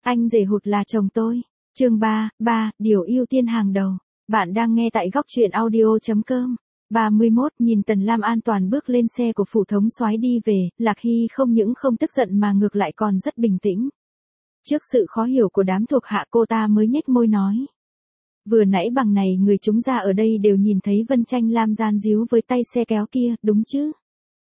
Anh rể hụt là chồng tôi. Chương 3, điều ưu tiên hàng đầu. Bạn đang nghe tại góc truyện audio.com. 31 Nhìn Tần Lam an toàn bước lên xe của phủ thống soái đi về, Lạc Hy không những không tức giận mà ngược lại còn rất bình tĩnh. Trước sự khó hiểu của đám thuộc hạ cô ta mới nhếch môi nói. Vừa nãy bằng này người chúng ra ở đây đều nhìn thấy Vân Tranh Lam gian díu với tay xe kéo kia, đúng chứ?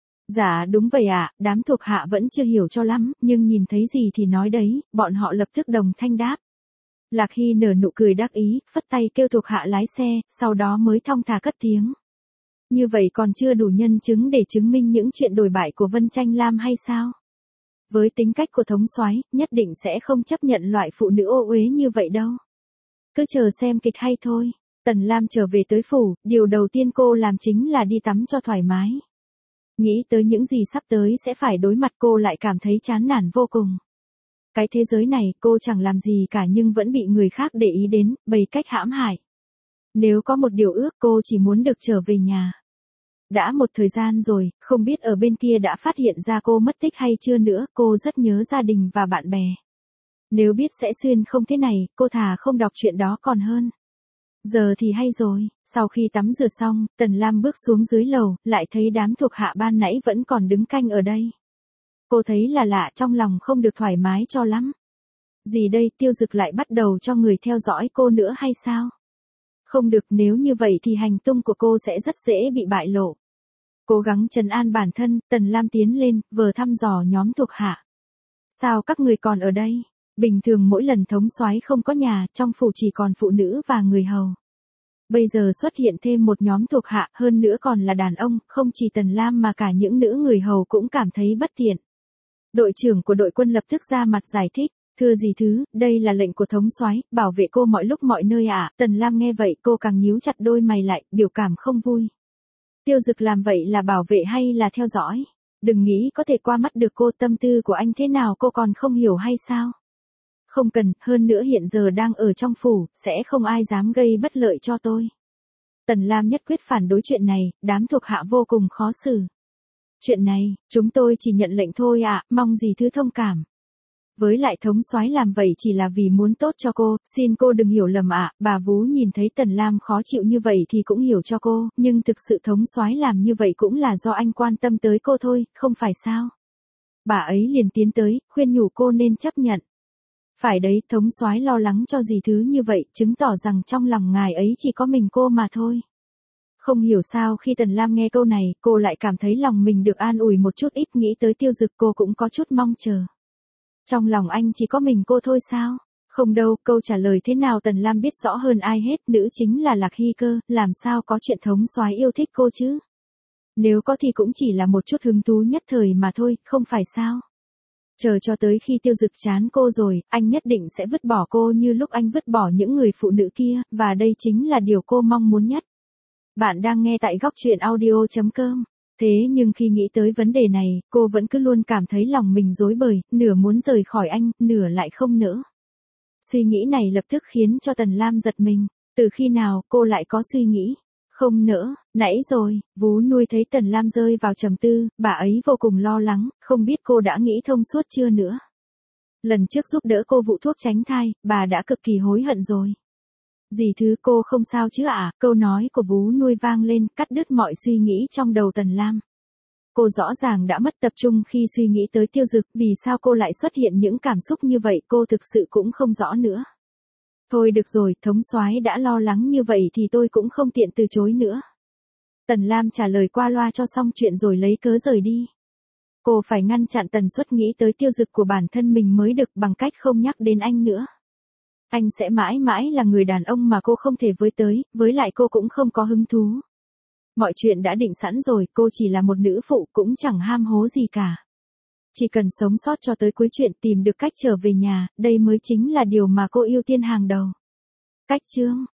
Dạ đúng vậy ạ, đám thuộc hạ vẫn chưa hiểu cho lắm, nhưng nhìn thấy gì thì nói đấy, bọn họ lập tức đồng thanh đáp. Lạc Hy nở nụ cười đắc ý, phất tay kêu thuộc hạ lái xe, sau đó mới thong thả cất tiếng. Như vậy còn chưa đủ nhân chứng để chứng minh những chuyện đồi bại của Vân Tranh Lam hay sao? Với tính cách của thống soái, nhất định sẽ không chấp nhận loại phụ nữ ô uế như vậy đâu. Cứ chờ xem kịch hay thôi. Tần Lam trở về tới phủ, điều đầu tiên cô làm chính là đi tắm cho thoải mái. Nghĩ tới những gì sắp tới sẽ phải đối mặt cô lại cảm thấy chán nản vô cùng. Cái thế giới này cô chẳng làm gì cả nhưng vẫn bị người khác để ý đến, bày cách hãm hại. Nếu có một điều ước cô chỉ muốn được trở về nhà. Đã một thời gian rồi, không biết ở bên kia đã phát hiện ra cô mất tích hay chưa nữa, cô rất nhớ gia đình và bạn bè. Nếu biết sẽ xuyên không thế này, cô thà không đọc chuyện đó còn hơn. Giờ thì hay rồi, sau khi tắm rửa xong, Tần Lam bước xuống dưới lầu, lại thấy đám thuộc hạ ban nãy vẫn còn đứng canh ở đây. Cô thấy là lạ trong lòng không được thoải mái cho lắm. Gì đây, Tiêu Dực lại bắt đầu cho người theo dõi cô nữa hay sao? Không được, nếu như vậy thì hành tung của cô sẽ rất dễ bị bại lộ. Cố gắng trấn an bản thân, Tần Lam tiến lên, vừa thăm dò nhóm thuộc hạ. Sao các người còn ở đây? Bình thường mỗi lần thống soái không có nhà, trong phủ chỉ còn phụ nữ và người hầu. Bây giờ xuất hiện thêm một nhóm thuộc hạ, hơn nữa còn là đàn ông, không chỉ Tần Lam mà cả những nữ người hầu cũng cảm thấy bất tiện. Đội trưởng của đội quân lập tức ra mặt giải thích, thưa dì thứ, đây là lệnh của thống soái, bảo vệ cô mọi lúc mọi nơi ạ. Tần Lam nghe vậy cô càng nhíu chặt đôi mày lại, biểu cảm không vui. Tiêu Dực làm vậy là bảo vệ hay là theo dõi? Đừng nghĩ có thể qua mắt được cô, tâm tư của anh thế nào cô còn không hiểu hay sao? Không cần, hơn nữa hiện giờ đang ở trong phủ, sẽ không ai dám gây bất lợi cho tôi. Tần Lam nhất quyết phản đối chuyện này, đám thuộc hạ vô cùng khó xử. Chuyện này, chúng tôi chỉ nhận lệnh thôi ạ, mong dì thứ thông cảm. Với lại thống soái làm vậy chỉ là vì muốn tốt cho cô, xin cô đừng hiểu lầm ạ. Bà Vú nhìn thấy Tần Lam khó chịu như vậy thì cũng hiểu cho cô, nhưng thực sự thống soái làm như vậy cũng là do anh quan tâm tới cô thôi, không phải sao? Bà ấy liền tiến tới, khuyên nhủ cô nên chấp nhận. Phải đấy, thống soái lo lắng cho dì thứ như vậy, chứng tỏ rằng trong lòng ngài ấy chỉ có mình cô mà thôi. Không hiểu sao khi Tần Lam nghe câu này, cô lại cảm thấy lòng mình được an ủi một chút, ít nghĩ tới Tiêu Dực cô cũng có chút mong chờ. Trong lòng anh chỉ có mình cô thôi sao? Không đâu, câu trả lời thế nào Tần Lam biết rõ hơn ai hết, nữ chính là Lạc Hy cơ, làm sao có chuyện thống soái yêu thích cô chứ? Nếu có thì cũng chỉ là một chút hứng thú nhất thời mà thôi, không phải sao? Chờ cho tới khi Tiêu Dực chán cô rồi, anh nhất định sẽ vứt bỏ cô như lúc anh vứt bỏ những người phụ nữ kia, và đây chính là điều cô mong muốn nhất. Bạn đang nghe tại góc truyện audio.com. Thế nhưng khi nghĩ tới vấn đề này, cô vẫn cứ luôn cảm thấy lòng mình rối bời, nửa muốn rời khỏi anh, nửa lại không nỡ. Suy nghĩ này lập tức khiến cho Tần Lam giật mình. Từ khi nào cô lại có suy nghĩ? Không nỡ, nãy rồi, Vú Nuôi thấy Tần Lam rơi vào trầm tư, bà ấy vô cùng lo lắng, không biết cô đã nghĩ thông suốt chưa nữa. Lần trước giúp đỡ cô vụ thuốc tránh thai, bà đã cực kỳ hối hận rồi. Dì thứ cô không sao chứ ạ? Câu nói của Vú Nuôi vang lên, cắt đứt mọi suy nghĩ trong đầu Tần Lam. Cô rõ ràng đã mất tập trung khi suy nghĩ tới Tiêu Dực, vì sao cô lại xuất hiện những cảm xúc như vậy cô thực sự cũng không rõ nữa. Thôi được rồi, thống soái đã lo lắng như vậy thì tôi cũng không tiện từ chối nữa. Tần Lam trả lời qua loa cho xong chuyện rồi lấy cớ rời đi. Cô phải ngăn chặn tần suất nghĩ tới Tiêu Dực của bản thân mình mới được bằng cách không nhắc đến anh nữa. Anh sẽ mãi mãi là người đàn ông mà cô không thể với tới, với lại cô cũng không có hứng thú. Mọi chuyện đã định sẵn rồi, cô chỉ là một nữ phụ cũng chẳng ham hố gì cả. Chỉ cần sống sót cho tới cuối chuyện, tìm được cách trở về nhà, đây mới chính là điều mà cô ưu tiên hàng đầu. Cách chương